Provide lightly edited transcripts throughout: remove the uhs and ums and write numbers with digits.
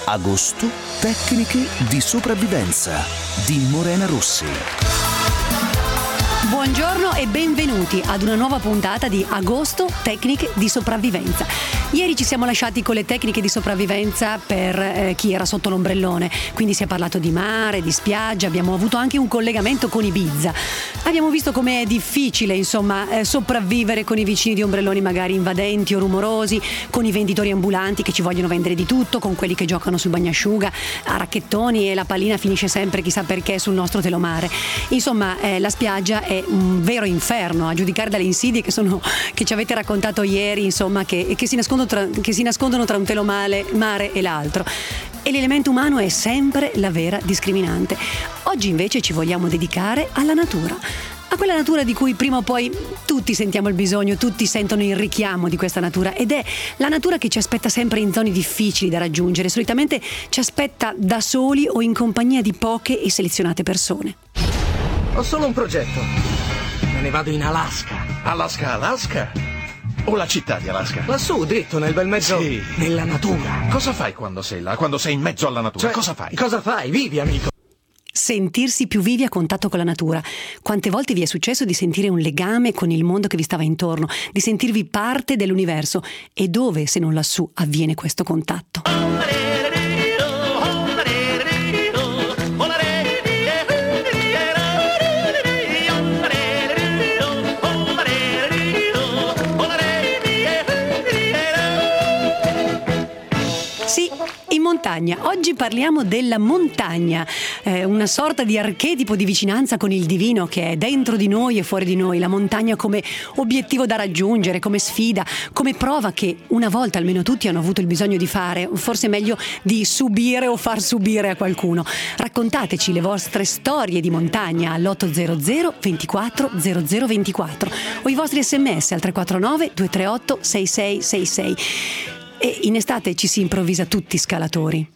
Agosto, tecniche di sopravvivenza di Morena Rossi. Buongiorno e benvenuti ad una nuova puntata di Agosto, tecniche di sopravvivenza. Ieri ci siamo lasciati con le tecniche di sopravvivenza per chi era sotto l'ombrellone, quindi si è parlato di mare, di spiaggia, abbiamo avuto anche un collegamento con Ibiza. Abbiamo visto come è difficile, sopravvivere con i vicini di ombrelloni magari invadenti o rumorosi, con i venditori ambulanti che ci vogliono vendere di tutto, con quelli che giocano sul bagnasciuga a racchettoni e la pallina finisce sempre chissà perché sul nostro telomare. La spiaggia è un vero inferno, a giudicare dalle insidie che ci avete raccontato ieri, che si nascondono tra un telomare e l'altro. E l'elemento umano è sempre la vera discriminante. Oggi invece ci vogliamo dedicare alla natura, a quella natura di cui prima o poi tutti sentiamo il bisogno, tutti sentono il richiamo di questa natura, ed è la natura che ci aspetta sempre in zone difficili da raggiungere, solitamente ci aspetta da soli o in compagnia di poche e selezionate persone. Ho solo un progetto. Me ne vado in Alaska. Alaska? O la città di Alaska? Lassù, dritto, nel bel mezzo, sì. Nella natura. Cosa fai quando sei là? Quando sei in mezzo alla natura? Cosa fai? Cosa fai? Vivi, amico. Sentirsi più vivi a contatto con la natura. Quante volte vi è successo di sentire un legame con il mondo che vi stava intorno, di sentirvi parte dell'universo? E dove, se non lassù, avviene questo contatto? Sì, in montagna. Oggi parliamo della montagna, una sorta di archetipo di vicinanza con il divino che è dentro di noi e fuori di noi. La montagna come obiettivo da raggiungere, come sfida, come prova che una volta almeno tutti hanno avuto il bisogno di fare, forse meglio di subire o far subire a qualcuno. Raccontateci le vostre storie di montagna all'800 24 0024 o i vostri sms al 349 238 6666. E in estate ci si improvvisa tutti scalatori.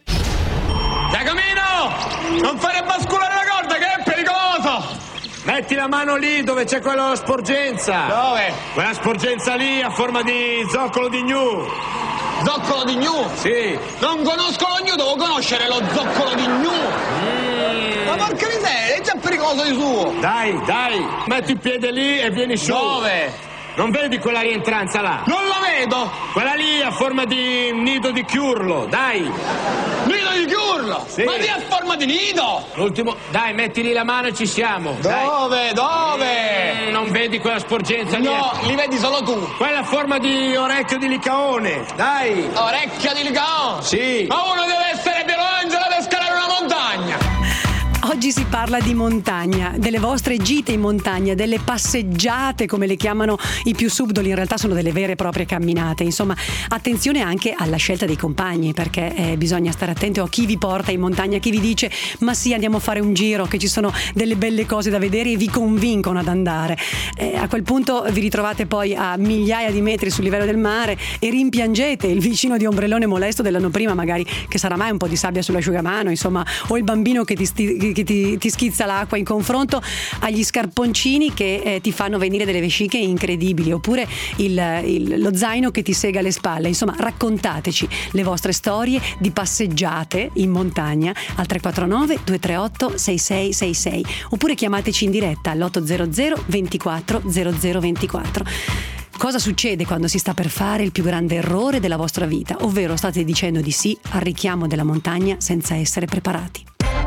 Giacomino! Non fare basculare la corda che è pericoloso! Metti la mano lì dove c'è quella sporgenza. Dove? Quella sporgenza lì a forma di zoccolo di gnu. Zoccolo di gnu? Sì. Non conosco lo gnu, devo conoscere lo zoccolo di gnu. Ma porca miseria, è già pericoloso di suo. Dai, metti il piede lì e vieni su. Dove? Non vedi quella rientranza là? Non la vedo! Quella lì a forma di nido di chiurlo, dai! Nido di chiurlo? Sì. Ma lì a forma di nido! L'ultimo, dai, metti lì la mano e ci siamo. Dove? Non vedi quella sporgenza lì? No, li vedi solo tu. Quella a forma di orecchio di licaone, dai! Orecchia di licaone? Sì! Ma uno deve essere Michelangelo per scalare una montagna! Oggi si parla di montagna, delle vostre gite in montagna, delle passeggiate come le chiamano i più subdoli, in realtà sono delle vere e proprie camminate. Insomma, attenzione anche alla scelta dei compagni, perché bisogna stare attenti a chi vi porta in montagna, chi vi dice ma sì, andiamo a fare un giro, che ci sono delle belle cose da vedere e vi convincono ad andare. A quel punto vi ritrovate poi a migliaia di metri sul livello del mare e rimpiangete il vicino di ombrellone molesto dell'anno prima, magari, che sarà mai un po' di sabbia sull'asciugamano, o il bambino che ti schizza l'acqua, in confronto agli scarponcini che ti fanno venire delle vesciche incredibili, oppure lo zaino che ti sega le spalle. Insomma, raccontateci le vostre storie di passeggiate in montagna al 349 238 6666 oppure chiamateci in diretta all'800 24 0024. Cosa succede quando si sta per fare il più grande errore della vostra vita, ovvero state dicendo di sì al richiamo della montagna senza essere preparati?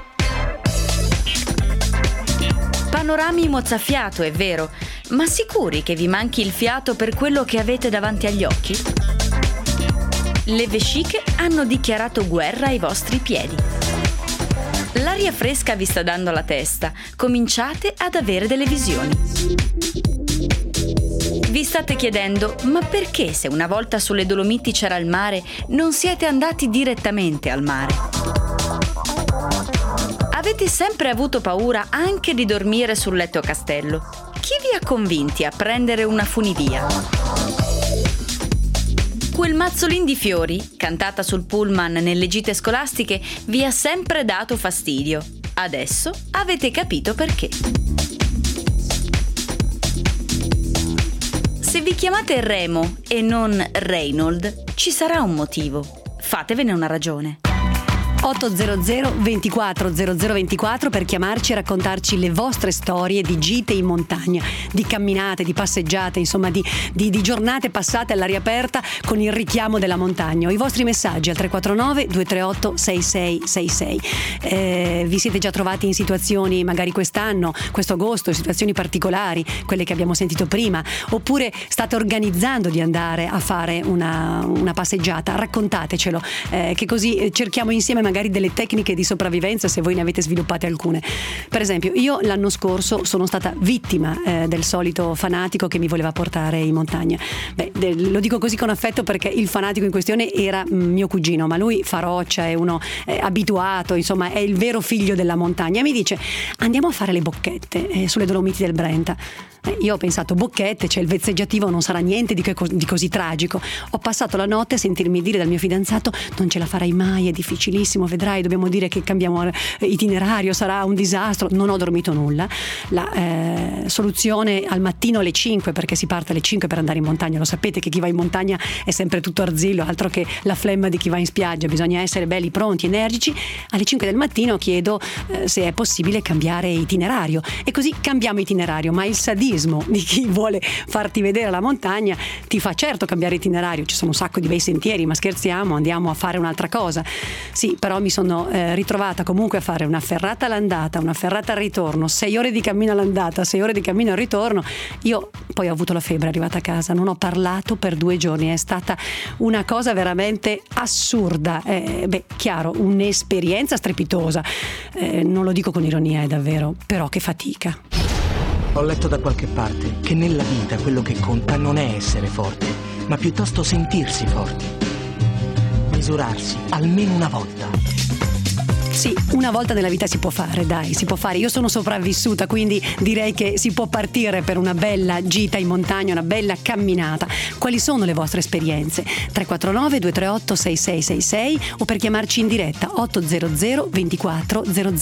Panorami mozzafiato, è vero, ma sicuri che vi manchi il fiato per quello che avete davanti agli occhi? Le vesciche hanno dichiarato guerra ai vostri piedi. L'aria fresca vi sta dando la testa, cominciate ad avere delle visioni. Vi state chiedendo, ma perché se una volta sulle Dolomiti c'era il mare, non siete andati direttamente al mare? Avete sempre avuto paura anche di dormire sul letto a castello. Chi vi ha convinti a prendere una funivia? Quel mazzolin di fiori, cantata sul pullman nelle gite scolastiche, vi ha sempre dato fastidio. Adesso avete capito perché. Se vi chiamate Remo e non Reynold, ci sarà un motivo. Fatevene una ragione. 800 24 0024 per chiamarci e raccontarci le vostre storie di gite in montagna, di camminate, di passeggiate, insomma di giornate passate all'aria aperta con il richiamo della montagna. O i vostri messaggi al 349 238 6666. Vi siete già trovati in situazioni magari quest'anno, questo agosto, situazioni particolari, quelle che abbiamo sentito prima, oppure state organizzando di andare a fare una passeggiata? Raccontatecelo, che così cerchiamo insieme magari delle tecniche di sopravvivenza, se voi ne avete sviluppate alcune. Per esempio, io l'anno scorso sono stata vittima del solito fanatico che mi voleva portare in montagna. Lo dico così con affetto perché il fanatico in questione era mio cugino, ma lui fa roccia, è uno abituato, insomma è il vero figlio della montagna, e mi dice: andiamo a fare le bocchette sulle Dolomiti del Brenta. Io ho pensato, bocchette, c'è il vezzeggiativo, non sarà niente di così tragico. Ho passato la notte a sentirmi dire dal mio fidanzato: non ce la farai mai, è difficilissimo, vedrai, dobbiamo dire che cambiamo itinerario, sarà un disastro. Non ho dormito nulla. La soluzione al mattino alle 5, perché si parte alle 5 per andare in montagna, lo sapete che chi va in montagna è sempre tutto arzillo, altro che la flemma di chi va in spiaggia, bisogna essere belli, pronti, energici. Alle 5 del mattino chiedo se è possibile cambiare itinerario, e così cambiamo itinerario, ma il sadismo di chi vuole farti vedere la montagna ti fa certo cambiare itinerario. Ci sono un sacco di bei sentieri, ma scherziamo, andiamo a fare un'altra cosa. Sì, però mi sono ritrovata comunque a fare una ferrata all'andata, una ferrata al ritorno, 6 ore di cammino all'andata, 6 ore di cammino al ritorno. Io poi ho avuto la febbre arrivata a casa, non ho parlato per 2 giorni, è stata una cosa veramente assurda. Chiaro, un'esperienza strepitosa, non lo dico con ironia, è davvero, però che fatica. Ho letto da qualche parte che nella vita quello che conta non è essere forti, ma piuttosto sentirsi forti. Misurarsi almeno una volta. Sì, una volta nella vita si può fare, dai, si può fare. Io sono sopravvissuta, quindi direi che si può partire per una bella gita in montagna, una bella camminata. Quali sono le vostre esperienze? 349 238 6666 o per chiamarci in diretta 800 24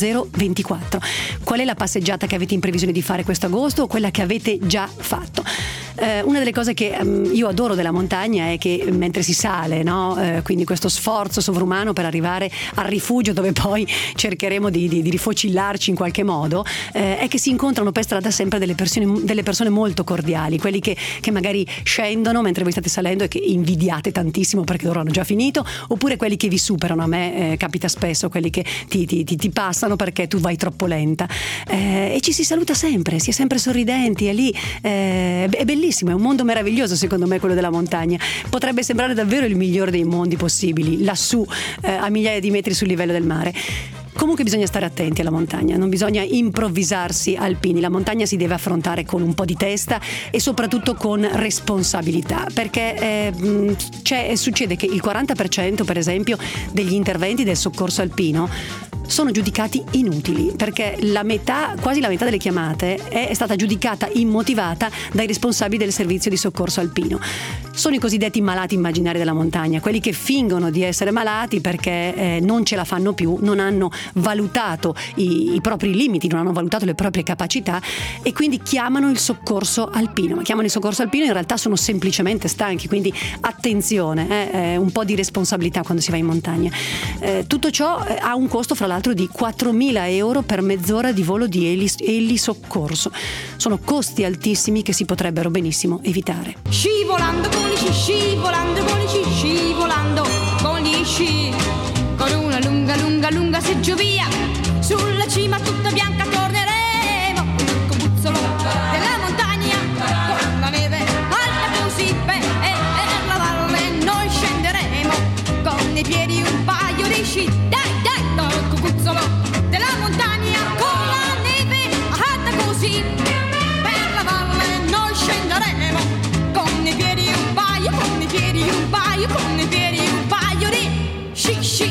0024. Qual è la passeggiata che avete in previsione di fare questo agosto o quella che avete già fatto? Una delle cose che io adoro della montagna è che mentre si sale, no? Quindi questo sforzo sovrumano per arrivare al rifugio, dove poi cercheremo di rifocillarci in qualche modo, è che si incontrano per strada sempre delle persone molto cordiali, quelli che magari scendono mentre voi state salendo e che invidiate tantissimo perché loro hanno già finito, oppure quelli che vi superano. A me capita spesso, quelli che ti passano perché tu vai troppo lenta, e ci si saluta sempre, si è sempre sorridenti, e lì è bellissimo, è un mondo meraviglioso secondo me quello della montagna. Potrebbe sembrare davvero il migliore dei mondi possibili, lassù a migliaia di metri sul livello del mare. Comunque bisogna stare attenti alla montagna, non bisogna improvvisarsi alpini. La montagna si deve affrontare con un po' di testa e soprattutto con responsabilità, perché succede che il 40% per esempio degli interventi del soccorso alpino sono giudicati inutili, perché quasi la metà delle chiamate è stata giudicata immotivata dai responsabili del servizio di soccorso alpino. Sono i cosiddetti malati immaginari della montagna, quelli che fingono di essere malati perché non ce la fanno più, non hanno valutato i propri limiti, non hanno valutato le proprie capacità, e quindi chiamano il soccorso alpino. Ma chiamano il soccorso alpino, in realtà sono semplicemente stanchi, quindi attenzione, un po' di responsabilità quando si va in montagna. Tutto ciò ha un costo, fra l'altro, di 4.000 euro per mezz'ora di volo di elisoccorso. Sono costi altissimi che si potrebbero benissimo evitare. Scivolando con gli sci, scivolando con gli sci, scivolando con gli sci, con una lunga, lunga, lunga seggiovia, sulla cima tutta bianca torneremo, il cobuzzolo della montagna, con la neve alta così, per la valle noi scenderemo, con nei piedi un paio di sci, dai, dal cobuzzolo della montagna, con la neve alta così, per la valle noi scenderemo, con nei piedi un paio, con nei piedi un paio, con nei piedi un paio di sci sci.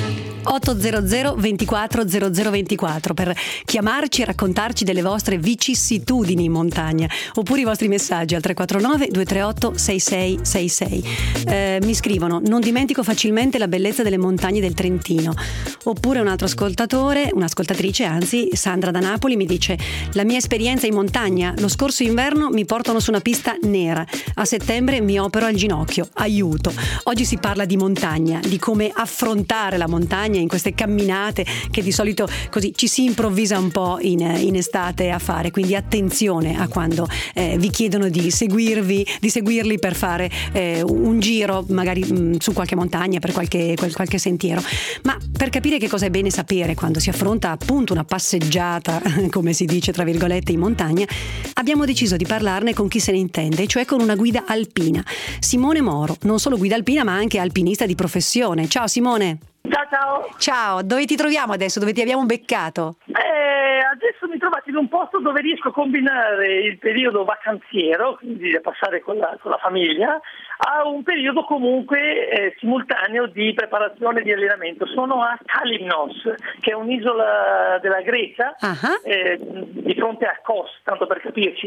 800 24 0024 per chiamarci e raccontarci delle vostre vicissitudini in montagna, oppure i vostri messaggi al 349 238 6666. Mi scrivono: non dimentico facilmente la bellezza delle montagne del Trentino. Oppure un altro ascoltatore, un'ascoltatrice anzi, Sandra da Napoli, mi dice: la mia esperienza in montagna, lo scorso inverno mi portano su una pista nera, a settembre mi opero al ginocchio, aiuto. Oggi si parla di montagna, di come affrontare la montagna in queste camminate che di solito così ci si improvvisa un po' in estate a fare, quindi attenzione a quando vi chiedono di seguirli per fare un giro magari su qualche montagna, per qualche sentiero. Ma per capire che cosa è bene sapere quando si affronta appunto una passeggiata, come si dice tra virgolette, in montagna, abbiamo deciso di parlarne con chi se ne intende, cioè con una guida alpina, Simone Moro, non solo guida alpina ma anche alpinista di professione. Ciao Simone. Ciao. Ciao, dove ti troviamo adesso? Dove ti abbiamo beccato? Adesso mi trovate in un posto dove riesco a combinare il periodo vacanziero, quindi da passare con la famiglia, a un periodo comunque simultaneo di preparazione di allenamento. Sono a Kalymnos, che è un'isola della Grecia, di fronte a Kos, tanto per capirci,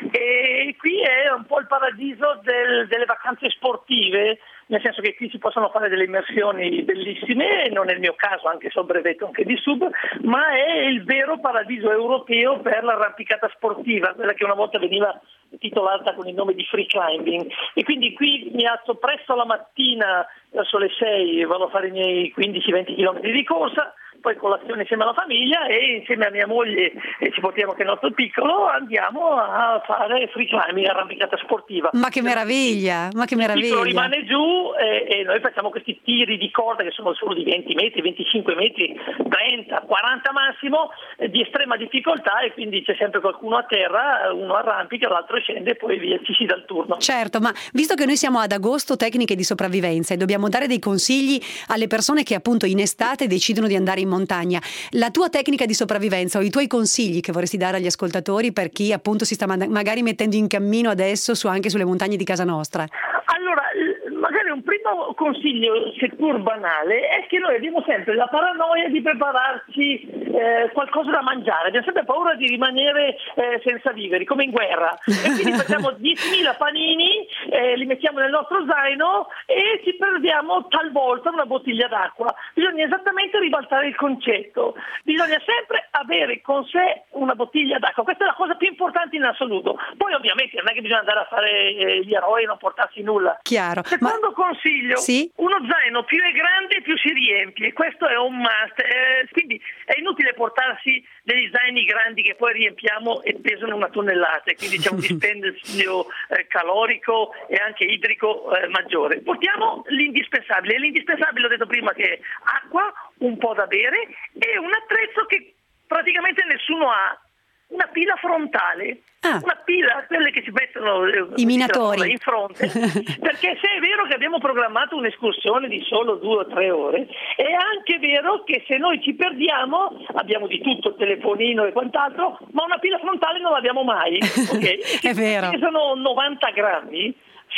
e qui è un po' il paradiso delle vacanze sportive, nel senso che qui si possono fare delle immersioni bellissime, non è il mio caso, anche se ho brevetto anche di sub, ma è il vero paradiso europeo per l'arrampicata sportiva, quella che una volta veniva titolata con il nome di free climbing. E quindi qui mi alzo presto la mattina, verso le 6, vado a fare i miei 15-20 km di corsa, poi colazione insieme alla famiglia e insieme a mia moglie, e ci portiamo anche il nostro piccolo, andiamo a fare free climbing, arrampicata sportiva. Ma che meraviglia, ma che meraviglia. Il piccolo rimane giù e noi facciamo questi tiri di corda che sono solo di 20 metri, 25 metri, 30, 40 massimo, di estrema difficoltà, e quindi c'è sempre qualcuno a terra, uno arrampica, l'altro scende e poi via, ci si dà il turno. Certo, ma visto che noi siamo ad agosto, tecniche di sopravvivenza, e dobbiamo dare dei consigli alle persone che appunto in estate decidono di andare in montagna, la tua tecnica di sopravvivenza o i tuoi consigli che vorresti dare agli ascoltatori per chi appunto si sta magari mettendo in cammino adesso anche sulle montagne di casa nostra? Allora, magari un primo consiglio, seppur banale, è che noi abbiamo sempre la paranoia di prepararci qualcosa da mangiare, abbiamo sempre paura di rimanere senza viveri, come in guerra, e quindi facciamo 10.000 panini, li mettiamo nel nostro zaino e ci perdiamo talvolta una bottiglia d'acqua. Bisogna esattamente ribaltare il concetto, bisogna sempre avere con sé una bottiglia d'acqua, questa è la cosa più importante in assoluto. Poi ovviamente non è che bisogna andare a fare gli eroi e non portarsi nulla. Chiaro. Secondo consiglio, sì? Uno zaino più è grande più si riempie, questo è un must, quindi è inutile portarsi degli zaini grandi che poi riempiamo e pesano 1 tonnellata, quindi c'è un dispendio calorico e anche idrico maggiore. Portiamo l'indispensabile, e l'indispensabile ho detto prima che è acqua, un po' da bere e un attrezzo che praticamente nessuno ha, una pila frontale. Una pila, quelle che ci mettono i minatori in fronte, perché se è vero che abbiamo programmato un'escursione di solo 2 o 3 ore, è anche vero che se noi ci perdiamo abbiamo di tutto, il telefonino e quant'altro, ma una pila frontale non l'abbiamo mai, okay? È vero. Pesano 90 grammi,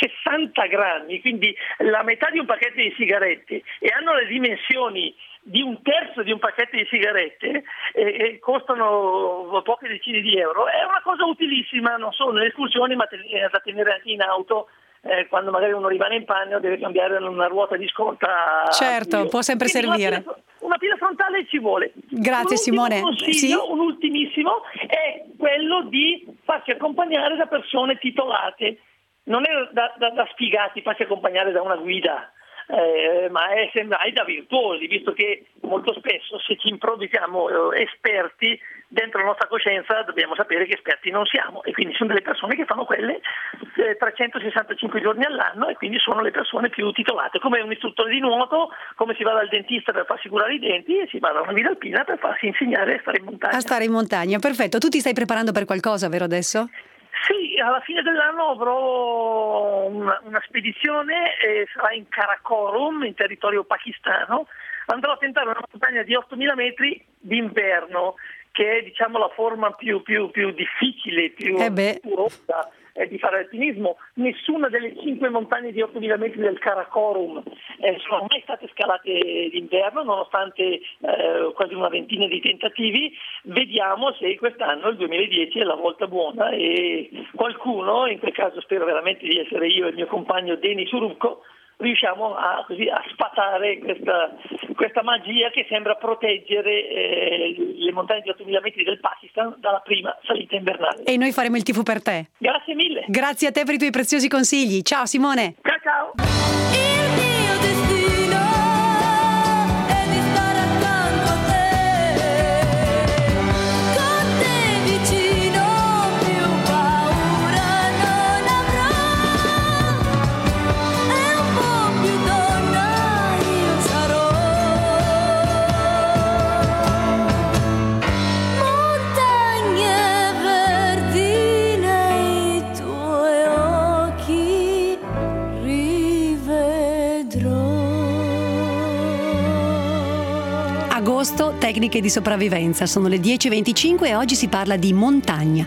60 grammi, quindi la metà di un pacchetto di sigarette, e hanno le dimensioni di 1/3 di un pacchetto di sigarette e costano poche decine di euro. È una cosa utilissima non solo nelle escursioni, ma da tenere anche in auto quando magari uno rimane in panne o deve cambiare una ruota di scorta. Certo, può sempre servire. Una pila frontale ci vuole. Grazie Simone. Un ultimissimo è quello di farsi accompagnare da persone titolate. Non è da sfigati farsi accompagnare da una guida, ma è semmai da virtuosi, visto che molto spesso se ci improvvisiamo esperti dentro la nostra coscienza dobbiamo sapere che esperti non siamo, e quindi sono delle persone che fanno quelle 365 giorni all'anno, e quindi sono le persone più titolate, come un istruttore di nuoto, come si va dal dentista per farsi curare i denti, e si va da una guida alpina per farsi insegnare a stare in montagna. A stare in montagna, perfetto. Tu ti stai preparando per qualcosa, vero adesso? Sì, alla fine dell'anno avrò una spedizione, sarà in Karakorum, in territorio pakistano. Andrò a tentare una montagna di 8.000 metri d'inverno, che è diciamo la forma più difficile, più rossa di fare alpinismo. Nessuna delle 5 montagne di 8.000 metri del Karakorum sono mai state scalate d'inverno, nonostante quasi una ventina di tentativi. Vediamo se quest'anno, il 2010, è la volta buona e qualcuno, in quel caso spero veramente di essere io e il mio compagno Denis Urubko, riusciamo a sfatare questa magia che sembra proteggere le montagne di 8.000 metri del Pakistan dalla prima salita invernale. E noi faremo il tifo per te. Grazie mille. Grazie a te per i tuoi preziosi consigli. Ciao Simone. Ciao. Il mio destino è di stare Agosto, tecniche di sopravvivenza. Sono le 10:25 e oggi si parla di montagna.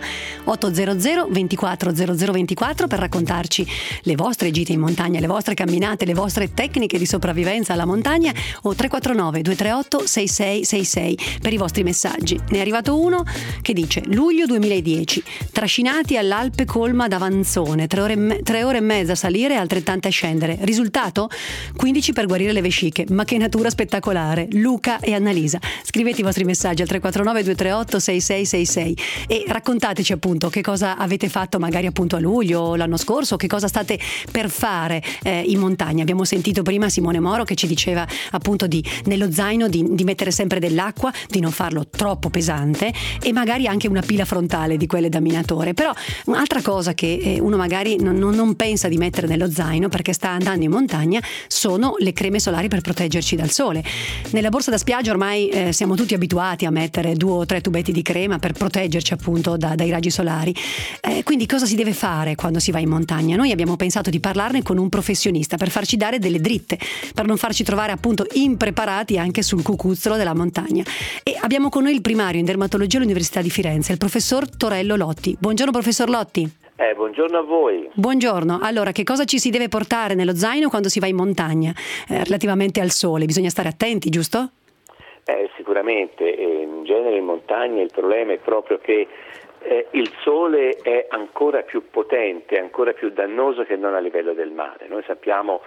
800 24 0024 per raccontarci le vostre gite in montagna, le vostre camminate, le vostre tecniche di sopravvivenza alla montagna, o 349 238 6666 per i vostri messaggi. Ne è arrivato uno che dice: luglio 2010, trascinati all'Alpe Colma d'Avanzone, 3 ore e mezza a salire e altrettante a scendere. Risultato? 15 per guarire le vesciche. Ma che natura spettacolare. Luca e Annalisa. Scrivete i vostri messaggi al 349 238 6666 e raccontateci appunto che cosa avete fatto magari appunto a luglio o l'anno scorso, che cosa state per fare in montagna. Abbiamo sentito prima Simone Moro che ci diceva appunto nello zaino di mettere sempre dell'acqua, di non farlo troppo pesante e magari anche una pila frontale di quelle da minatore. Però un'altra cosa che uno magari non pensa di mettere nello zaino perché sta andando in montagna sono le creme solari per proteggerci dal sole. Nella borsa da spiaggia ormai siamo tutti abituati a mettere 2 o 3 tubetti di crema per proteggerci appunto dai raggi solari. Quindi cosa si deve fare quando si va in montagna? Noi abbiamo pensato di parlarne con un professionista per farci dare delle dritte, per non farci trovare appunto impreparati anche sul cucuzzolo della montagna. E abbiamo con noi il primario in dermatologia all'Università di Firenze, il professor Torello Lotti. Buongiorno professor Lotti. Buongiorno a voi. Buongiorno. Allora, che cosa ci si deve portare nello zaino quando si va in montagna relativamente al sole? Bisogna stare attenti, giusto? Sicuramente, in genere in montagna il problema è proprio che il sole è ancora più potente, ancora più dannoso che non a livello del mare. Noi sappiamo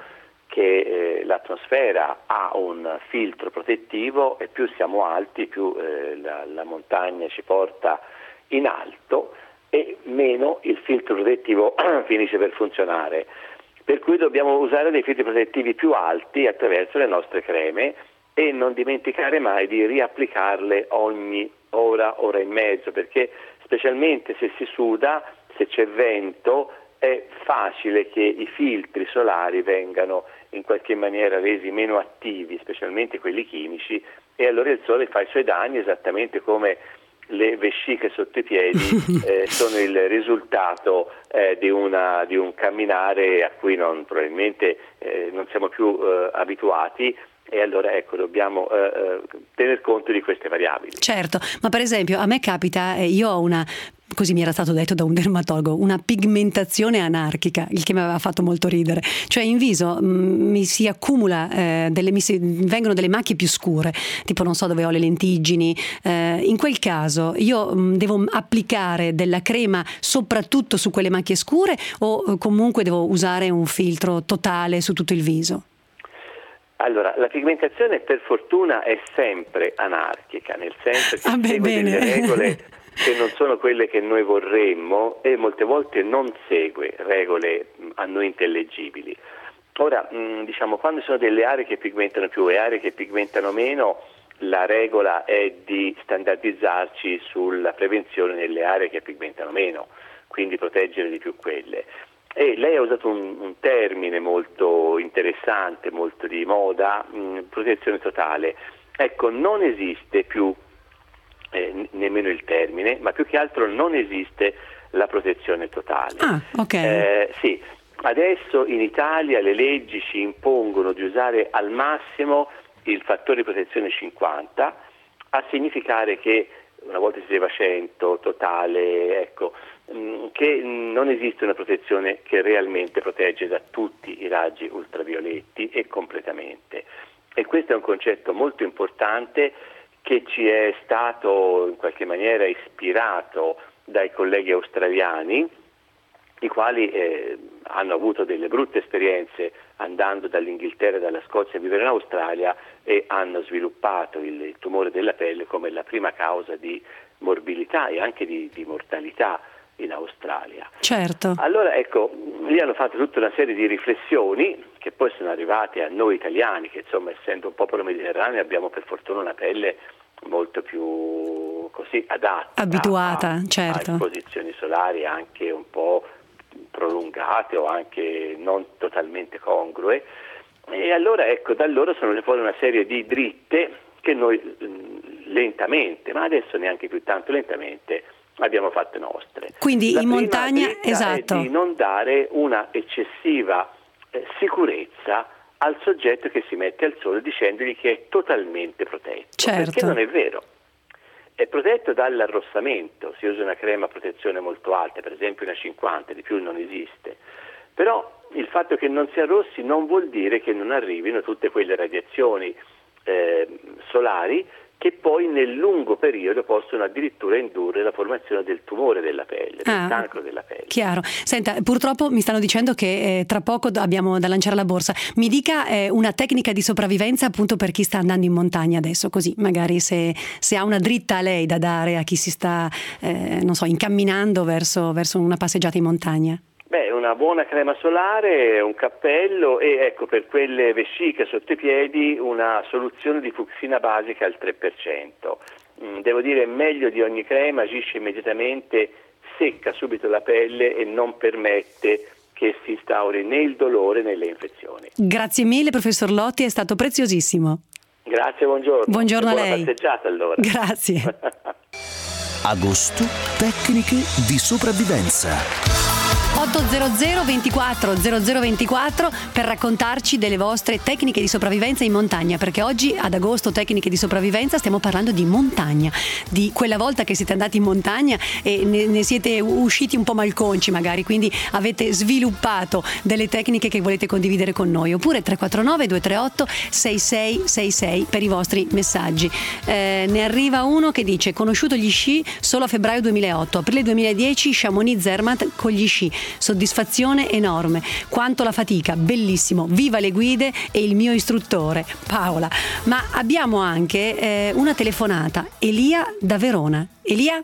che l'atmosfera ha un filtro protettivo e più siamo alti, più la montagna ci porta in alto e meno il filtro protettivo finisce per funzionare. Per cui dobbiamo usare dei filtri protettivi più alti attraverso le nostre creme e non dimenticare mai di riapplicarle ogni ora e mezzo, perché specialmente se si suda, se c'è vento, è facile che i filtri solari vengano in qualche maniera resi meno attivi, specialmente quelli chimici, e allora il sole fa i suoi danni, esattamente come le vesciche sotto i piedi sono il risultato di un camminare a cui probabilmente non siamo più abituati. E allora dobbiamo tener conto di queste variabili. Certo, ma per esempio a me capita, io ho così mi era stato detto da un dermatologo, una pigmentazione anarchica, il che mi aveva fatto molto ridere. Cioè in viso mi si accumula vengono delle macchie più scure, tipo non so dove ho le lentiggini. In quel caso io devo applicare della crema soprattutto su quelle macchie scure o comunque devo usare un filtro totale su tutto il viso? Allora, la pigmentazione per fortuna è sempre anarchica, nel senso che segue delle regole che non sono quelle che noi vorremmo e molte volte non segue regole a noi intellegibili. Ora, quando ci sono delle aree che pigmentano più e aree che pigmentano meno, la regola è di standardizzarci sulla prevenzione nelle aree che pigmentano meno, quindi proteggere di più quelle. E lei ha usato un termine molto interessante, molto di moda, protezione totale. Ecco, non esiste più nemmeno il termine, ma più che altro non esiste la protezione totale. Ah, ok. Sì, adesso in Italia le leggi ci impongono di usare al massimo il fattore di protezione 50, a significare che una volta si diceva 100, totale, che non esiste una protezione che realmente protegge da tutti i raggi ultravioletti e completamente. E questo è un concetto molto importante che ci è stato in qualche maniera ispirato dai colleghi australiani, i quali hanno avuto delle brutte esperienze andando dall'Inghilterra e dalla Scozia a vivere in Australia e hanno sviluppato il tumore della pelle come la prima causa di morbilità e anche di mortalità in Australia. Certo. Allora lì hanno fatto tutta una serie di riflessioni che poi sono arrivate a noi italiani, che insomma essendo un popolo mediterraneo abbiamo per fortuna una pelle molto più così adatta, abituata, a certo, esposizioni solari anche un po' prolungate o anche non totalmente congrue. E allora da allora sono fuori una serie di dritte che noi lentamente, ma adesso neanche più tanto lentamente, abbiamo fatte nostre. Quindi la in montagna, esatto, è di non dare una eccessiva sicurezza al soggetto che si mette al sole dicendogli che è totalmente protetto, Certo. perché non è vero. È protetto dall'arrossamento, si usa una crema a protezione molto alta, per esempio una 50, di più non esiste. Però il fatto che non si arrossi non vuol dire che non arrivino tutte quelle radiazioni solari che poi nel lungo periodo possono addirittura indurre la formazione del tumore della pelle, del cancro della pelle. Chiaro. Senta, purtroppo mi stanno dicendo che tra poco abbiamo da lanciare la borsa. Mi dica una tecnica di sopravvivenza appunto per chi sta andando in montagna adesso, così magari se ha una dritta a lei da dare a chi si sta, non so, incamminando verso una passeggiata in montagna. Beh, una buona crema solare, un cappello e ecco per quelle vesciche sotto i piedi una soluzione di fucsina basica al 3%. Devo dire meglio di ogni crema, agisce immediatamente, secca subito la pelle e non permette che si instauri né il dolore né le infezioni. Grazie mille professor Lotti, è stato preziosissimo. Grazie, buongiorno. Buongiorno a buona lei. passeggiata allora. Grazie. Agosto, tecniche di sopravvivenza. 800 24 0024 per raccontarci delle vostre tecniche di sopravvivenza in montagna, perché oggi ad agosto tecniche di sopravvivenza stiamo parlando di montagna, di quella volta che siete andati in montagna e ne siete usciti un po' malconci magari, quindi avete sviluppato delle tecniche che volete condividere con noi, oppure 349 238 6666 per i vostri messaggi. Ne arriva uno che dice: conosciuto gli sci solo a febbraio 2008, aprile 2010 Chamonix-Zermatt con gli sci, soddisfazione enorme, quanto la fatica, bellissimo, viva le guide e il mio istruttore Paola. Ma abbiamo anche una telefonata, Elia da Verona. Elia?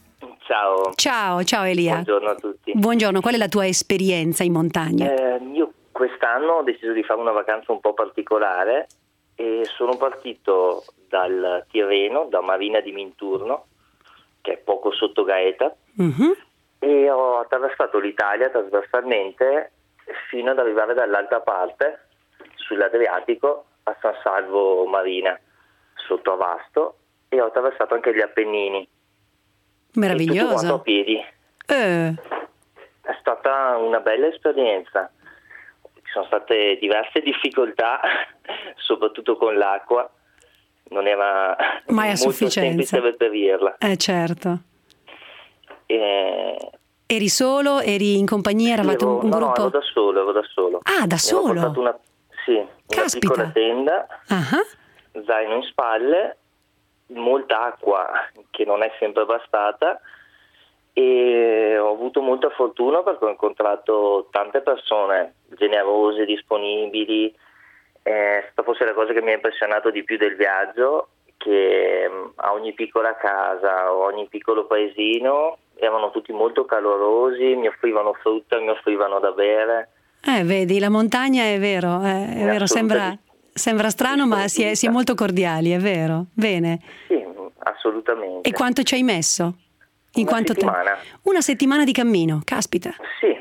Ciao Elia. Buongiorno a tutti. Buongiorno, qual è la tua esperienza in montagna? Io quest'anno ho deciso di fare una vacanza un po' particolare e sono partito dal Tirreno, da Marina di Minturno, che è poco sotto Gaeta, e ho attraversato l'Italia trasversalmente fino ad arrivare dall'altra parte, sull'Adriatico, a San Salvo Marina, sotto a Vasto, e ho attraversato anche gli Appennini. Meraviglioso. E tutto quanto a piedi. È stata una bella esperienza. Ci sono state diverse difficoltà, soprattutto con l'acqua. Non era mai a molto sufficienza. semplice reperirla. Certo. Eri solo? Eri in compagnia? Eravate un gruppo? No, ero da solo. Ah, da solo? Mi ero portato una piccola tenda, zaino in spalle, molta acqua che non è sempre bastata, e ho avuto molta fortuna perché ho incontrato tante persone generose, disponibili. È stata forse la cosa che mi ha impressionato di più del viaggio, che a ogni piccola casa o ogni piccolo paesino erano tutti molto calorosi, mi offrivano frutta, mi offrivano da bere. Vedi, la montagna è vero, sembra strano, ma si è molto cordiali, è vero. Bene. Sì, assolutamente. E quanto ci hai messo? Una settimana. Una settimana di cammino, caspita. Sì,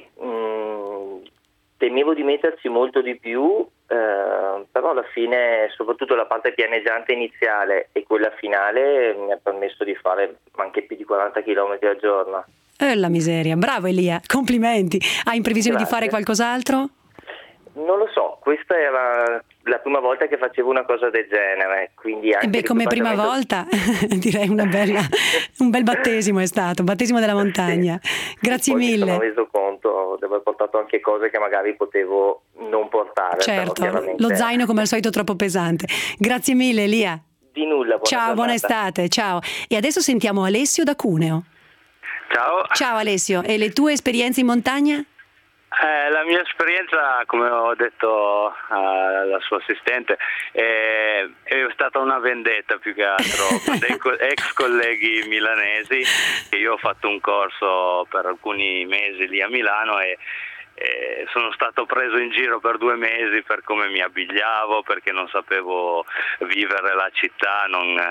temevo di metterci molto di più, però alla fine, soprattutto la parte pianeggiante iniziale e quella finale, mi ha permesso di fare anche più di 40 km al giorno. La miseria, bravo Elia, complimenti. Hai in previsione Grazie. di fare qualcos'altro? Non lo so, questa era la prima volta che facevo una cosa del genere, quindi anche come prima volta direi un bel battesimo è stato, battesimo della montagna. Grazie poi mille. Mi sono reso conto di aver portato anche cose che magari potevo non portare. Certo, lo zaino come al solito troppo pesante. Grazie mille Elia. Di nulla, buona estate, ciao. E adesso sentiamo Alessio da Cuneo. Ciao Alessio, e le tue esperienze in montagna? La mia esperienza, come ho detto alla sua assistente, è stata una vendetta più che altro con dei ex colleghi milanesi, che io ho fatto un corso per alcuni mesi lì a Milano e sono stato preso in giro per 2 mesi per come mi abbigliavo, perché non sapevo vivere la città,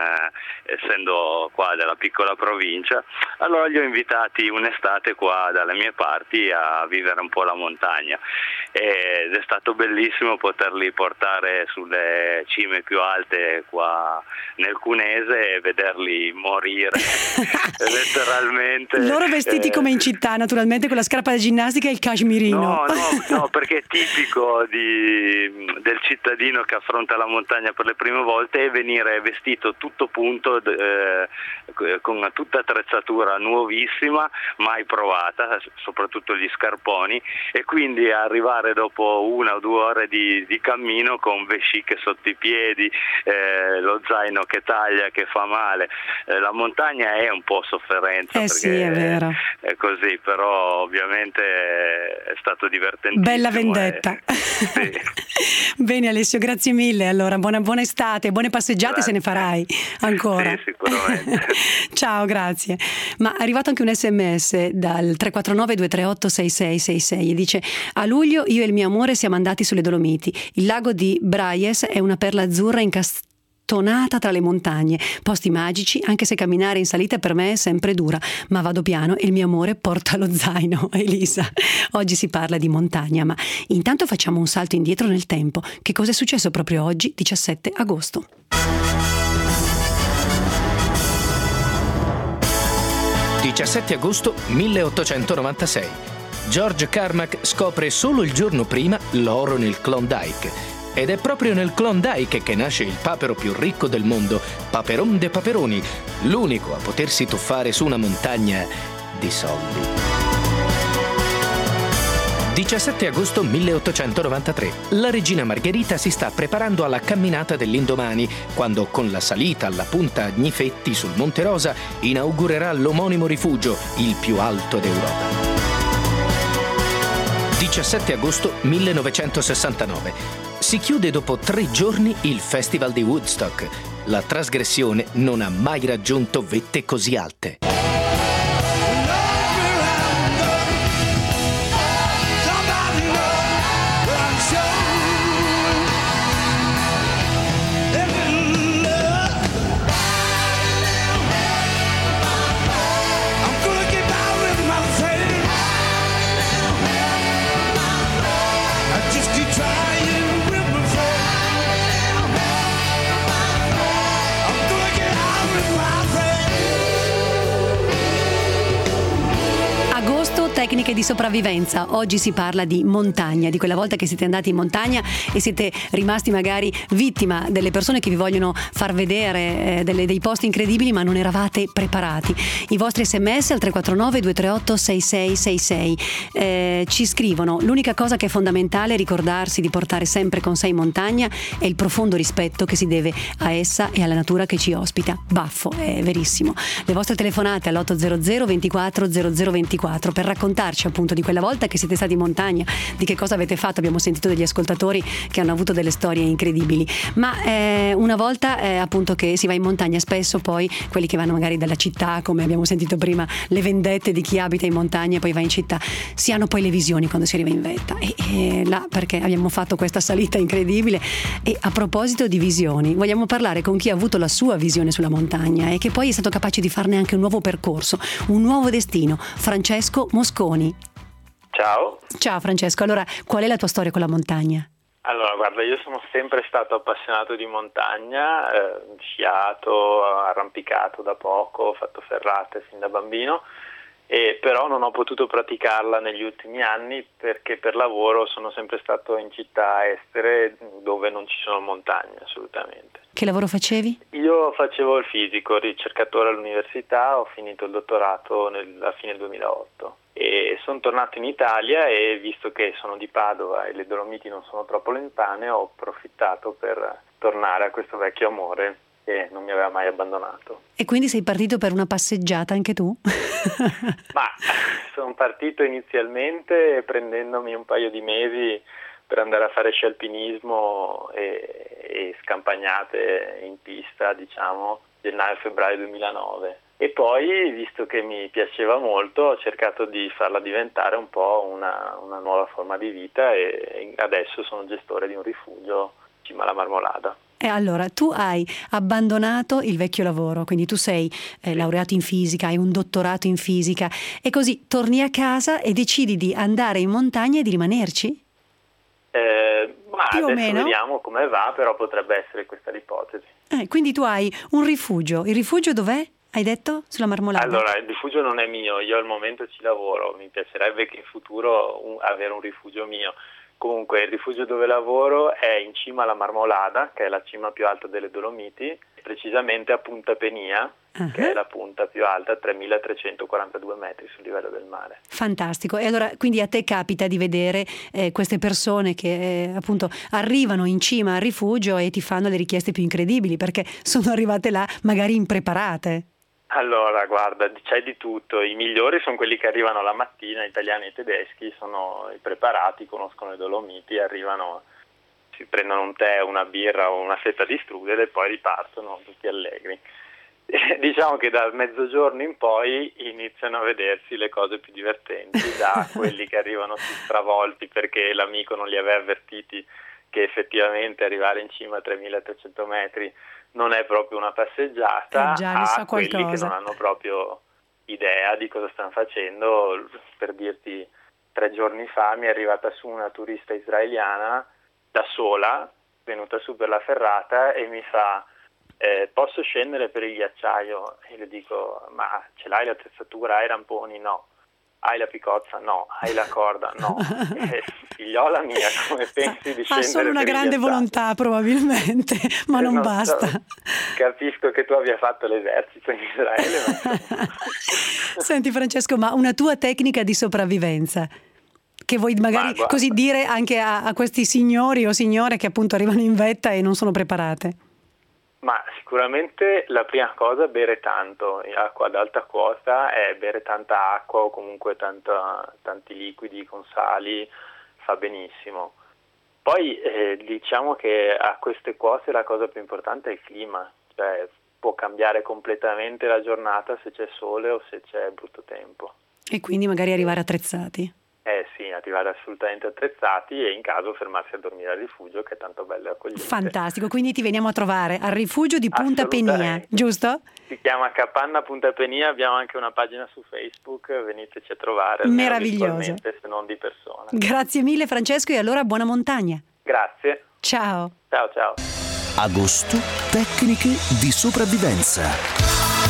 essendo qua della piccola provincia. Allora li ho invitati un'estate qua dalle mie parti a vivere un po' la montagna, ed è stato bellissimo poterli portare sulle cime più alte qua nel Cunese e vederli morire letteralmente. Loro vestiti come in città, naturalmente, con la scarpa da ginnastica e il cashmiring. zaino. No, perché è tipico del cittadino che affronta la montagna per le prime volte è venire vestito tutto punto, con tutta attrezzatura nuovissima, mai provata, soprattutto gli scarponi, e quindi arrivare dopo 1 o 2 ore di cammino con vesciche sotto i piedi, lo zaino che taglia, che fa male. La montagna è un po' sofferenza, perché sì, è vero. È così, però ovviamente è stato divertentissimo. Bella vendetta. Sì. Bene Alessio, grazie mille. Allora, buona estate, buone passeggiate. Grazie. Se ne farai ancora. Sì, sicuramente. Ciao, grazie. Ma è arrivato anche un SMS dal 349 238 6666 e dice: a luglio io e il mio amore siamo andati sulle Dolomiti. Il lago di Braies è una perla azzurra incastonata tra le montagne, posti magici, anche se camminare in salita per me è sempre dura, ma vado piano e il mio amore porta lo zaino. Elisa, oggi si parla di montagna, ma intanto facciamo un salto indietro nel tempo. Che cosa è successo proprio oggi, 17 agosto? Il 17 agosto 1896. George Carmack scopre solo il giorno prima l'oro nel Klondike. Ed è proprio nel Klondike che nasce il papero più ricco del mondo, Paperon de Paperoni, l'unico a potersi tuffare su una montagna di soldi. 17 agosto 1893. La regina Margherita si sta preparando alla camminata dell'indomani, quando con la salita alla punta Agnifetti sul Monte Rosa inaugurerà l'omonimo rifugio, il più alto d'Europa. 17 agosto 1969. Si chiude dopo 3 giorni il Festival di Woodstock. La trasgressione non ha mai raggiunto vette così alte. Tecniche di sopravvivenza. Oggi si parla di montagna, di quella volta che siete andati in montagna e siete rimasti magari vittima delle persone che vi vogliono far vedere dei posti incredibili, ma non eravate preparati. I vostri SMS al 349 238 6666 ci scrivono: l'unica cosa che è fondamentale è ricordarsi di portare sempre con sé in montagna è il profondo rispetto che si deve a essa e alla natura che ci ospita. Baffo, è verissimo. Le vostre telefonate all'800 24 0024 per raccontarci appunto di quella volta che siete stati in montagna, di che cosa avete fatto. Abbiamo sentito degli ascoltatori che hanno avuto delle storie incredibili, ma una volta appunto che si va in montagna, spesso poi quelli che vanno magari dalla città, come abbiamo sentito prima, le vendette di chi abita in montagna e poi va in città, si hanno poi le visioni quando si arriva in vetta e là, perché abbiamo fatto questa salita incredibile. E a proposito di visioni, vogliamo parlare con chi ha avuto la sua visione sulla montagna e che poi è stato capace di farne anche un nuovo percorso, un nuovo destino. Francesco Mosconi. Ciao. Ciao Francesco, allora qual è la tua storia con la montagna? Allora guarda, io sono sempre stato appassionato di montagna, sciato, arrampicato da poco, ho fatto ferrate fin da bambino, però non ho potuto praticarla negli ultimi anni perché per lavoro sono sempre stato in città estere dove non ci sono montagne assolutamente. Che lavoro facevi? Io facevo il fisico, ricercatore all'università, ho finito il dottorato a fine 2008 e sono tornato in Italia e visto che sono di Padova e le Dolomiti non sono troppo lontane ho approfittato per tornare a questo vecchio amore che non mi aveva mai abbandonato. E quindi sei partito per una passeggiata anche tu? Ma sono partito inizialmente prendendomi un paio di mesi per andare a fare sci alpinismo e scampagnate in pista, diciamo, gennaio-febbraio 2009. E poi, visto che mi piaceva molto, ho cercato di farla diventare un po' una nuova forma di vita e adesso sono gestore di un rifugio in cima alla Marmolada. E allora, tu hai abbandonato il vecchio lavoro, quindi tu sei laureato in fisica, hai un dottorato in fisica e così torni a casa e decidi di andare in montagna e di rimanerci? Ma più adesso o meno? Vediamo come va, però potrebbe essere questa l'ipotesi. Quindi tu hai un rifugio. Il rifugio dov'è? hai detto? Sulla Marmolada? Allora, il rifugio non è mio, io al momento ci lavoro, mi piacerebbe che in futuro avere un rifugio mio. Comunque il rifugio dove lavoro è in cima alla Marmolada, che è la cima più alta delle Dolomiti, precisamente a Punta Penia, che è la punta più alta, 3.342 metri sul livello del mare. Fantastico. E allora, quindi a te capita di vedere queste persone che appunto arrivano in cima al rifugio e ti fanno le richieste più incredibili, perché sono arrivate là magari impreparate. Allora, guarda, c'è di tutto. I migliori sono quelli che arrivano la mattina, italiani e tedeschi, sono i preparati, conoscono le Dolomiti, arrivano, si prendono un tè, una birra o una fetta di strudel e poi ripartono tutti allegri. Diciamo che dal mezzogiorno in poi iniziano a vedersi le cose più divertenti, da quelli che arrivano stravolti perché l'amico non li aveva avvertiti che effettivamente arrivare in cima a 3.300 metri non è proprio una passeggiata, a quelli che non hanno proprio idea di cosa stanno facendo. Per dirti, 3 giorni fa mi è arrivata su una turista israeliana da sola, venuta su per la ferrata e mi fa posso scendere per il ghiacciaio? E le dico, ma ce l'hai l'attrezzatura? Hai i ramponi? No. Hai la picozza? No. Hai la corda? No. Figliola mia, come pensi di scendere? Ha solo una grande volontà probabilmente, ma non basta. Capisco che tu abbia fatto l'esercito in Israele. Ma Senti Francesco, ma una tua tecnica di sopravvivenza che vuoi magari così dire anche a questi signori o signore che appunto arrivano in vetta e non sono preparate? Ma sicuramente la prima cosa è bere tanto, acqua ad alta quota, è bere tanta acqua o comunque tanti liquidi con sali, fa benissimo. Poi diciamo che a queste quote la cosa più importante è il clima, cioè può cambiare completamente la giornata se c'è sole o se c'è brutto tempo. E quindi magari arrivare attrezzati. Sì, arrivare assolutamente attrezzati e in caso fermarsi a dormire al rifugio, che è tanto bello e accogliente. Fantastico, quindi ti veniamo a trovare al rifugio di Punta Penia, giusto? Si chiama Capanna Punta Penia, abbiamo anche una pagina su Facebook, veniteci a trovare. Meraviglioso. Se non di persona. Grazie mille Francesco e allora buona montagna. Grazie. Ciao. Ciao. Agosto, tecniche di sopravvivenza.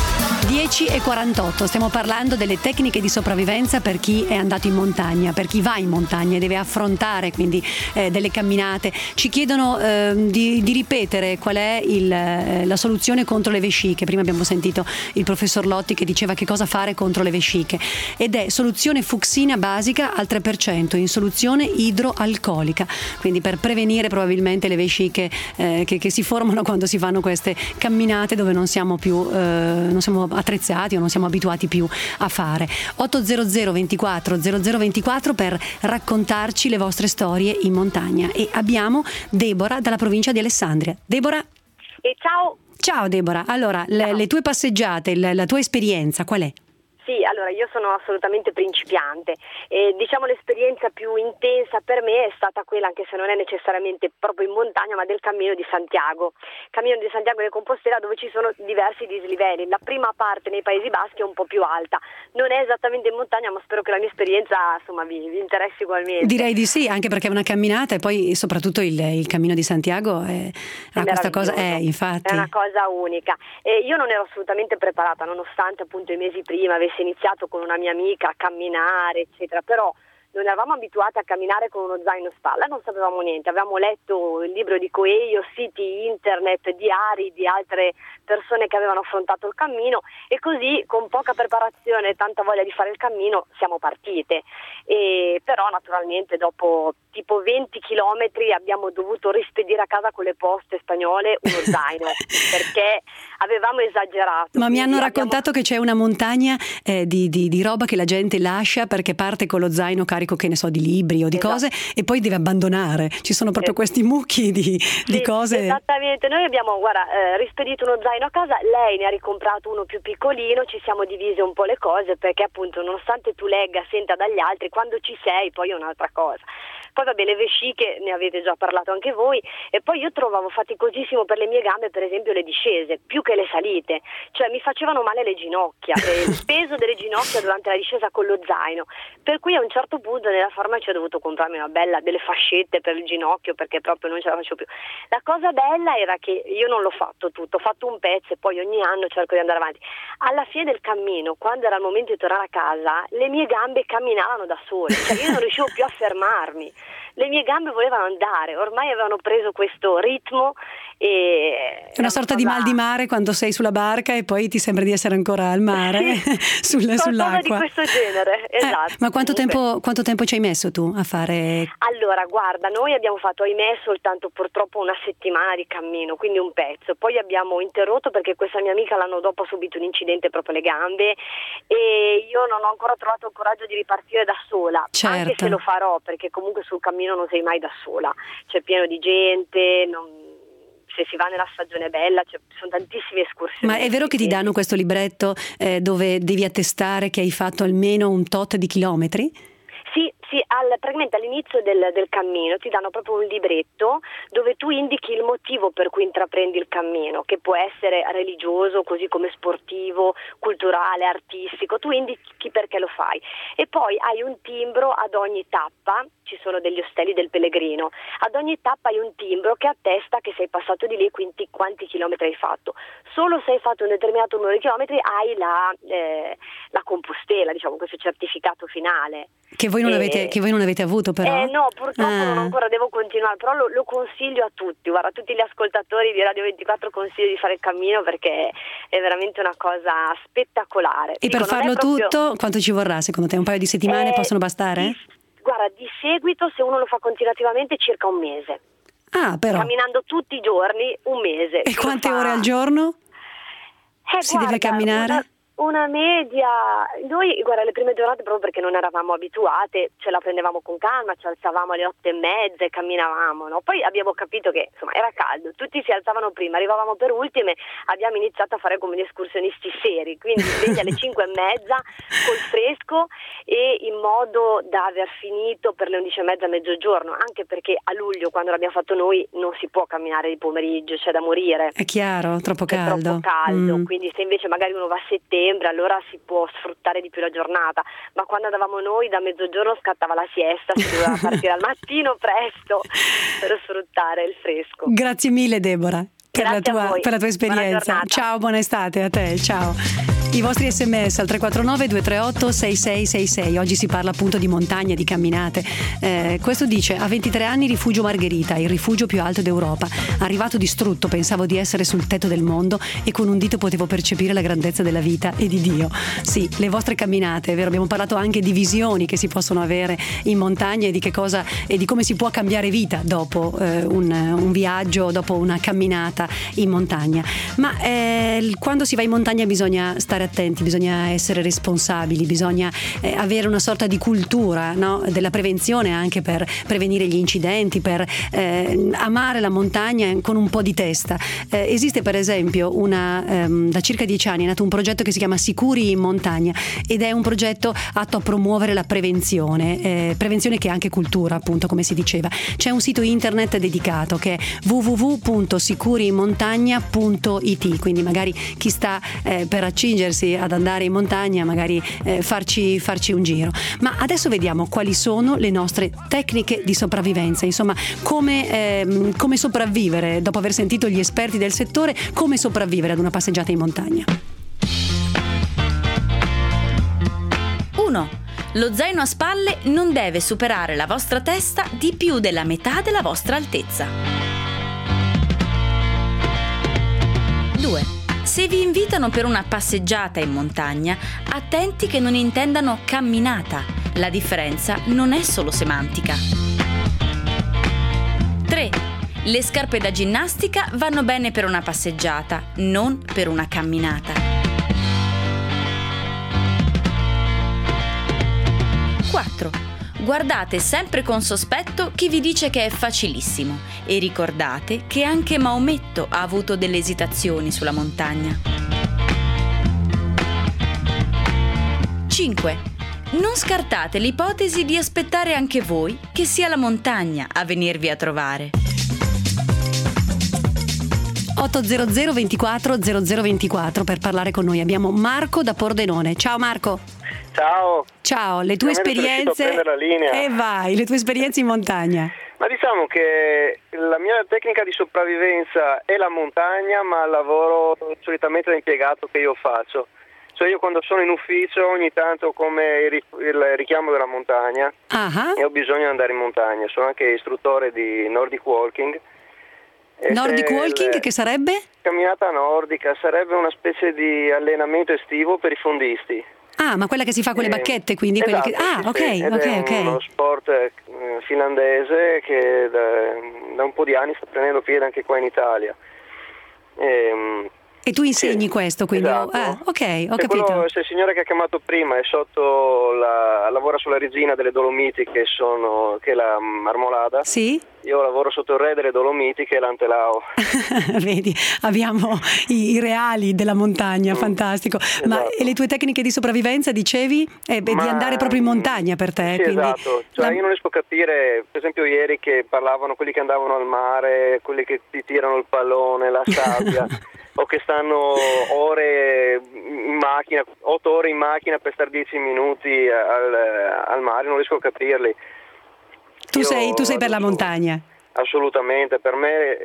10:48, stiamo parlando delle tecniche di sopravvivenza per chi è andato in montagna, per chi va in montagna e deve affrontare quindi delle camminate. Ci chiedono di ripetere qual è la soluzione contro le vesciche. Prima abbiamo sentito il professor Lotti che diceva che cosa fare contro le vesciche ed è soluzione fucsina basica al 3% in soluzione idroalcolica, quindi per prevenire probabilmente le vesciche che si formano quando si fanno queste camminate dove non siamo attrezzati o non siamo abituati più a fare. 800 24 0024 per raccontarci le vostre storie in montagna. E abbiamo Deborah dalla provincia di Alessandria. Deborah? Ciao Deborah, allora le tue passeggiate, la tua esperienza qual è? Sì, allora io sono assolutamente principiante e diciamo l'esperienza più intensa per me è stata quella, anche se non è necessariamente proprio in montagna, ma del Cammino di Santiago de Compostela, dove ci sono diversi dislivelli. La prima parte nei Paesi Baschi è un po' più alta, non è esattamente in montagna, ma spero che la mia esperienza insomma vi interessi ugualmente. Direi di sì, anche perché è una camminata e poi soprattutto il Cammino di Santiago ha questa cosa, infatti. È una cosa unica. Io non ero assolutamente preparata, nonostante appunto i mesi prima avessi iniziato con una mia amica a camminare eccetera, però non eravamo abituati a camminare con uno zaino in spalla, non sapevamo niente, avevamo letto il libro di Coelho, siti internet, diari di altre persone che avevano affrontato il cammino e così con poca preparazione e tanta voglia di fare il cammino siamo partite, però naturalmente dopo tipo 20 chilometri abbiamo dovuto rispedire a casa con le poste spagnole uno zaino perché avevamo esagerato. Ma mi hanno raccontato che c'è una montagna di roba che la gente lascia perché parte con lo zaino carico, che ne so, di libri o di cose e poi deve abbandonare. Ci sono proprio questi mucchi di cose. Esattamente, noi abbiamo rispedito uno zaino a casa, lei ne ha ricomprato uno più piccolino, ci siamo divise un po' le cose perché appunto nonostante tu legga, senta dagli altri, quando ci sei poi è un'altra cosa. Poi vabbè, le vesciche ne avete già parlato anche voi, e poi io trovavo faticosissimo per le mie gambe, per esempio, le discese, più che le salite, cioè mi facevano male le ginocchia, il peso delle ginocchia durante la discesa con lo zaino, per cui a un certo punto nella farmacia ho dovuto comprarmi delle fascette per il ginocchio, perché proprio non ce la facevo più. La cosa bella era che io non l'ho fatto tutto, ho fatto un pezzo e poi ogni anno cerco di andare avanti. Alla fine del cammino, quando era il momento di tornare a casa, le mie gambe camminavano da sole, cioè io non riuscivo più a fermarmi, le mie gambe volevano andare, ormai avevano preso questo ritmo. È una sorta di mal di mare quando sei sulla barca e poi ti sembra di essere ancora al mare, sull'acqua. Di questo genere, esatto. Ma quanto tempo ci hai messo tu a fare? Allora, guarda, noi abbiamo fatto, ahimè, soltanto purtroppo una settimana di cammino, quindi un pezzo. Poi abbiamo interrotto perché questa mia amica l'anno dopo ha subito un incidente proprio alle gambe e io non ho ancora trovato il coraggio di ripartire da sola, anche se lo farò, perché comunque sul cammino non sei mai da sola, c'è pieno di gente, se si va nella stagione bella, ci sono tantissime escursioni. Ma è vero che ti danno questo libretto dove devi attestare che hai fatto almeno un tot di chilometri? Sì, praticamente all'inizio del cammino ti danno proprio un libretto dove tu indichi il motivo per cui intraprendi il cammino, che può essere religioso, così come sportivo, culturale, artistico, tu indichi perché lo fai. E poi hai un timbro ad ogni tappa, ci sono degli ostelli del pellegrino, ad ogni tappa hai un timbro che attesta che sei passato di lì e quindi quanti chilometri hai fatto. Solo se hai fatto un determinato numero di chilometri hai la compostela, diciamo, questo certificato finale. Che voi non avete avuto però? No, purtroppo non ancora, devo continuare, però lo consiglio a tutti, guarda, a tutti gli ascoltatori di Radio 24 consiglio di fare il cammino perché è veramente una cosa spettacolare. E per farlo tutto quanto ci vorrà secondo te? Un paio di settimane possono bastare? Guarda, di seguito se uno lo fa continuativamente circa un mese. Ah, però. Camminando tutti i giorni, un mese. E quante ore al giorno si deve camminare? Una media, noi guarda le prime giornate proprio perché non eravamo abituate, ce la prendevamo con calma, ci alzavamo alle 8:30 e camminavamo, no? Poi abbiamo capito che insomma era caldo, tutti si alzavano prima, arrivavamo per ultime, abbiamo iniziato a fare come gli escursionisti seri, quindi svegli alle 5:30 col fresco e in modo da aver finito per le 11:30 mezzogiorno, anche perché a luglio quando l'abbiamo fatto noi non si può camminare di pomeriggio, c'è da morire. È chiaro, troppo caldo. Quindi se invece magari uno va a settembre allora si può sfruttare di più la giornata, ma quando andavamo noi da mezzogiorno scattava la siesta, si doveva partire al mattino presto per sfruttare il fresco. Grazie mille Deborah per la tua esperienza. Buona ciao, buona estate a te, ciao. I vostri sms al 349 238 6666. Oggi si parla appunto di montagna, di camminate. Questo dice: a 23 anni rifugio Margherita, il rifugio più alto d'Europa. Arrivato distrutto, pensavo di essere sul tetto del mondo e con un dito potevo percepire la grandezza della vita e di Dio. Sì, le vostre camminate, è vero, abbiamo parlato anche di visioni che si possono avere in montagna e di che cosa e di come si può cambiare vita dopo un viaggio, dopo una camminata in montagna. Ma quando si va in montagna bisogna stare attenti, bisogna essere responsabili, bisogna avere una sorta di cultura, no? Della prevenzione anche per prevenire gli incidenti, per amare la montagna con un po' di testa. Esiste per esempio da circa 10 anni è nato un progetto che si chiama Sicuri in montagna ed è un progetto atto a promuovere la prevenzione che è anche cultura, appunto, come si diceva. C'è un sito internet dedicato che è www.sicuriinmontagna.it, quindi magari chi sta per accingersi ad andare in montagna, magari farci un giro. Ma adesso vediamo quali sono le nostre tecniche di sopravvivenza, insomma come sopravvivere dopo aver sentito gli esperti del settore, come sopravvivere ad una passeggiata in montagna. 1. Lo zaino a spalle non deve superare la vostra testa di più della metà della vostra altezza. 2. Se vi invitano per una passeggiata in montagna, attenti che non intendano camminata. La differenza non è solo semantica. 3. Le scarpe da ginnastica vanno bene per una passeggiata, non per una camminata. 4. Guardate sempre con sospetto chi vi dice che è facilissimo e ricordate che anche Maometto ha avuto delle esitazioni sulla montagna. 5. non scartate l'ipotesi di aspettare anche voi che sia la montagna a venirvi a trovare. 800 24 0024 per parlare con noi. Abbiamo Marco da Pordenone. Ciao Marco. Ciao. Ciao, le tue esperienze. La linea. E vai, le tue esperienze in montagna. Ma diciamo che la mia tecnica di sopravvivenza è la montagna, ma il lavoro solitamente da impiegato che io faccio. Cioè io quando sono in ufficio ogni tanto come il richiamo della montagna e ho bisogno di andare in montagna. Sono anche istruttore di Nordic Walking. Nordic Walking che sarebbe? Camminata nordica, sarebbe una specie di allenamento estivo per i fondisti. Ah, ma quella che si fa con le bacchette, quindi esatto, quelle che... È uno sport finlandese che da un po' di anni sta prendendo piede anche qua in Italia. E tu insegni questo, quindi? Esatto. Ok, ho capito. Se il signore che ha chiamato prima è sotto lavora sulla regina delle Dolomiti, che è la Marmolada. Sì. Io lavoro sotto il re delle Dolomiti, che è l'Antelao. Vedi, abbiamo i reali della montagna, fantastico. Esatto. Ma e le tue tecniche di sopravvivenza, dicevi? Di andare proprio in montagna per te? Sì, quindi esatto. Io non riesco a capire, per esempio ieri che parlavano quelli che andavano al mare, quelli che ti tirano il pallone, la sabbia, o che stanno ore in macchina, 8 ore in macchina per stare 10 minuti al mare, non riesco a capirli. Tu sei per la montagna? Assolutamente, per me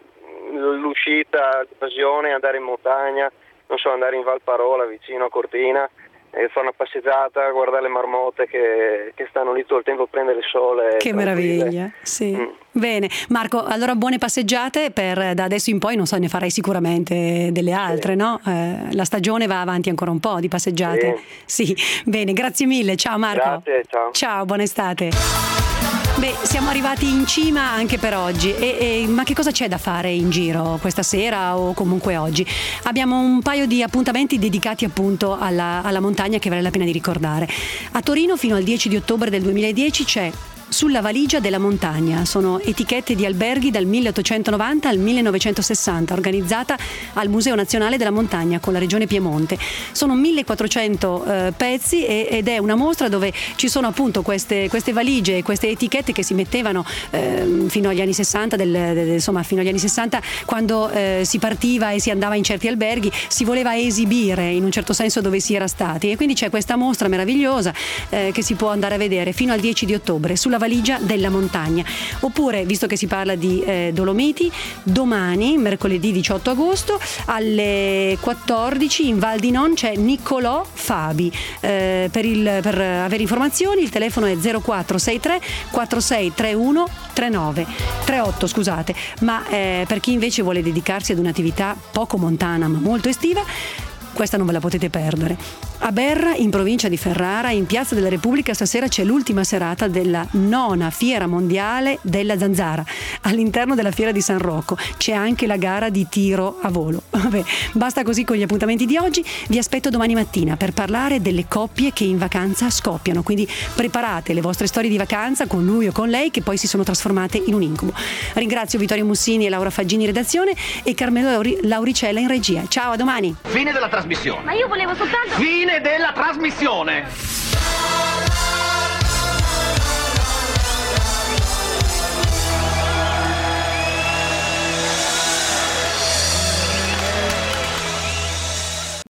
l'uscita, l'occasione è andare in montagna, non so, andare in Valparola vicino a Cortina e fare una passeggiata, guardare le marmotte che stanno lì tutto il tempo a prendere il sole. Che meraviglia, sì. Bene, Marco, allora buone passeggiate da adesso in poi, non so, ne farai sicuramente delle altre, no? La stagione va avanti ancora un po' di passeggiate. Sì, bene, grazie mille, ciao Marco. Grazie, ciao. Ciao, buona estate. Beh, siamo arrivati in cima anche per oggi, ma che cosa c'è da fare in giro questa sera o comunque oggi? Abbiamo un paio di appuntamenti dedicati appunto alla montagna che vale la pena di ricordare. A Torino fino al 10 di ottobre del 2010 c'è Sulla valigia della montagna, sono etichette di alberghi dal 1890 al 1960, organizzata al Museo Nazionale della Montagna con la Regione Piemonte. Sono 1400 pezzi ed è una mostra dove ci sono appunto queste valigie e queste etichette che si mettevano fino agli anni 60, fino agli anni 60, quando si partiva e si andava in certi alberghi, si voleva esibire in un certo senso dove si era stati, e quindi c'è questa mostra meravigliosa che si può andare a vedere fino al 10 di ottobre sulla valigia della montagna. Oppure, visto che si parla di Dolomiti, domani, mercoledì 18 agosto, alle 14 in Val di Non c'è Niccolò Fabi. Per avere informazioni il telefono è 0463 4631 38, scusate. Ma per chi invece vuole dedicarsi ad un'attività poco montana ma molto estiva, questa non ve la potete perdere. A Berra, in provincia di Ferrara, in Piazza della Repubblica, stasera c'è l'ultima serata della 9ª Fiera Mondiale della Zanzara. All'interno della Fiera di San Rocco c'è anche la gara di tiro a volo. Vabbè, basta così con gli appuntamenti di oggi. Vi aspetto domani mattina per parlare delle coppie che in vacanza scoppiano. Quindi preparate le vostre storie di vacanza con lui o con lei che poi si sono trasformate in un incubo. Ringrazio Vittorio Mussini e Laura Faggini in redazione e Carmelo Lauricella in regia. Ciao, a domani. Fine della trasmissione. Ma io volevo soltanto... Fine della trasmissione.